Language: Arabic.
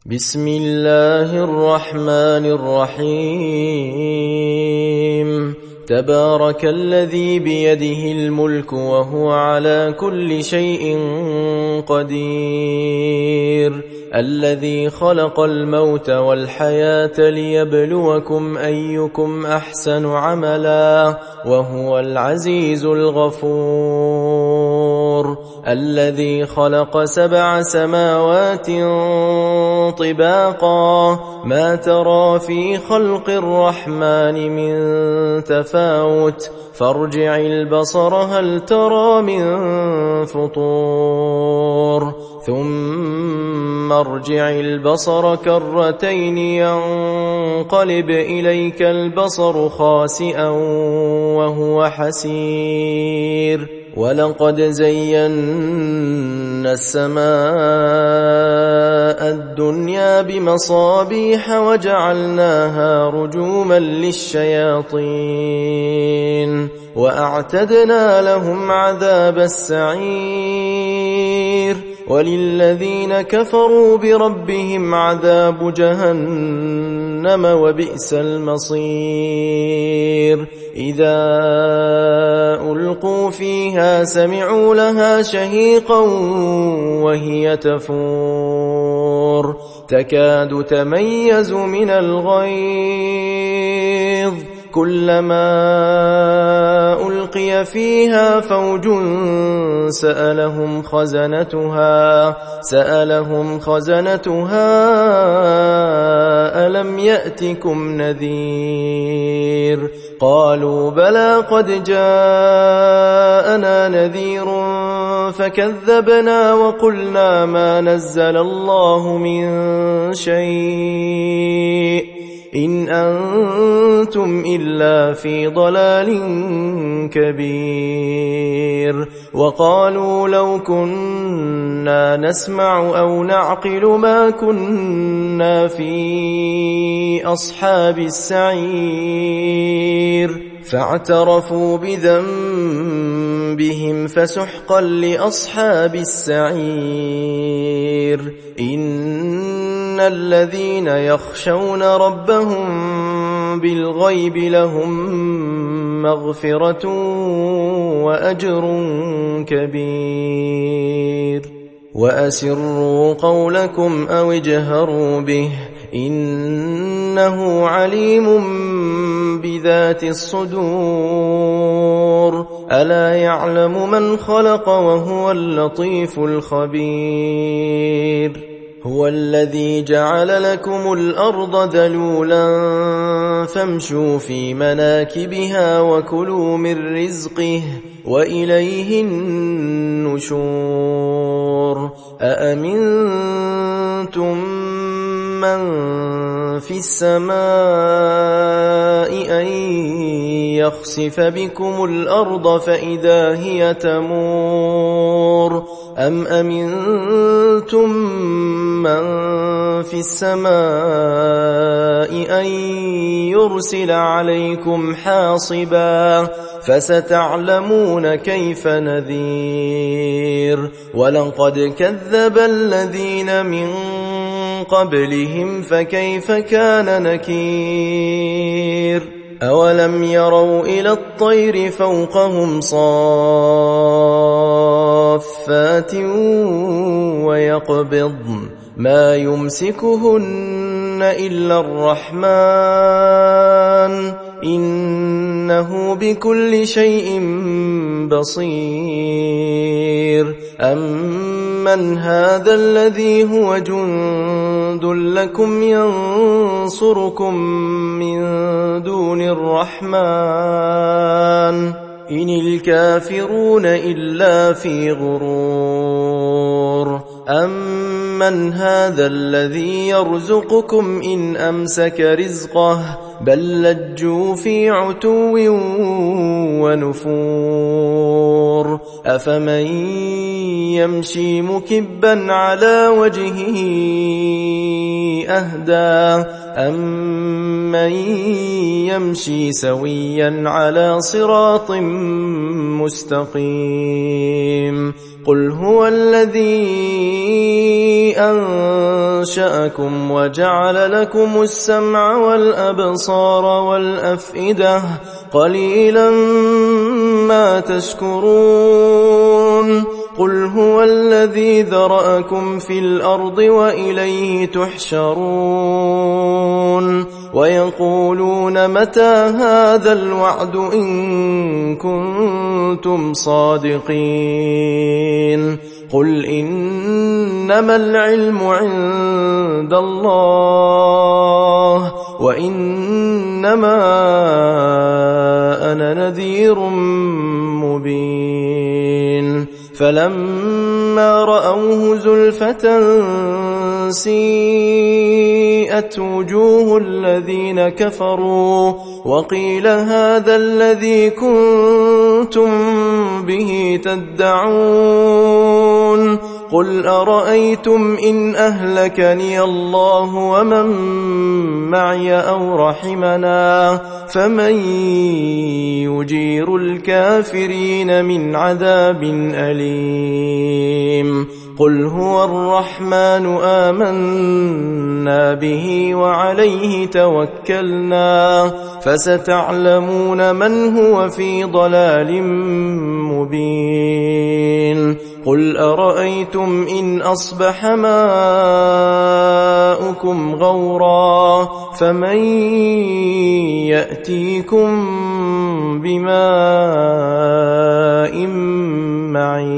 بسم الله الرحمن الرحيم. تبارك الذي بيده الملك وهو على كل شيء قدير، الذي خلق الموت والحياة ليبلوكم أيكم أحسن عملا وهو العزيز الغفور، الذي خلق 7 سماوات طباقا ما ترى في خلق الرحمن من تفاوت فارجع البصر هل ترى من فطور ثم ارجع البصر كرتين ينقلب إليك البصر خاسئا وهو حسير، ولقد زينا السماء الدنيا بمصابيح وجعلناها رجوما للشياطين وأعتدنا لهم عذاب السعير، وللذين كفروا بربهم عذاب جهنم وبئس المصير. إذا ألقوا فيها سمعوا لها شهيقا وهي تفور تكاد تميز من الغيظ، كلما ألقي فيها فوج سألهم خزنتها ألم يأتكم نذير؟ قالوا بلى قد جاءنا نذير فكذبنا وقلنا ما نزل الله من شيء إن أنتم إلا في ضلال كبير. وقالوا لو كنا نسمع أو نعقل ما كنا في أصحاب السعير، فاعترفوا بذنبهم فسحقا لأصحاب السعير. إن الذين يخشون ربهم بالغيب لهم مغفرة وأجر كبير. وأسروا قولكم أو اجهروا به إنه عليم بذات الصدور، ألا يعلم من خلق وهو اللطيف الخبير. هو الذي جعل لكم الأرض ذلولا فامشوا في مناكبها وكلوا من رزقه وإليه النشور. أأمنتم من في السماء أن يخسف بكم الأرض فإذا هي تمور، أم أمنتم من في السماء أن يرسل عليكم حاصبا فستعلمون كيف نذير. ولقد كذب الذين من قبلهم فكيف كان نكير. أولم يروا إلى الطير فوقهم صافات ويقبضن ما يمسكهن إلا الرحمن إنه بكل شيء بصير. أمن هذا الذي هو جند لكم ينصركم من دون الرحمن إن الكافرون إلا في غرور. أمن هذا الذي يرزقكم إن أمسك رزقه بل لجوا في عتو ونفور. أفمن يمشي مكبا على وجهه أهدى أمن يمشي سويا على صراط مستقيم. قل هو الذي أنشأكم وجعل لكم السمع والأبصار والأفئدة قليلا ما تشكرون قل هو الذي ذرأكم في الأرض وإليه تحشرون ويقولون متى هذا الوعد إن كنتم صادقين قل إنما العلم عند الله وإنما أنا نذير مبين فلما رأوه زلفة سيئت وجوه الذين كفروا وقيل هذا الذي كنتم به تدعون قل أرأيتم إن أهلكني الله ومن معي أو رحمنا فمن يجير الكافرين من عذاب أليم قل هو الرحمن آمنا به وعليه توكلنا فستعلمون من هو في ضلال مبين قل أرأيتم إن أصبح ماؤكم غورا فمن يأتيكم بماء معين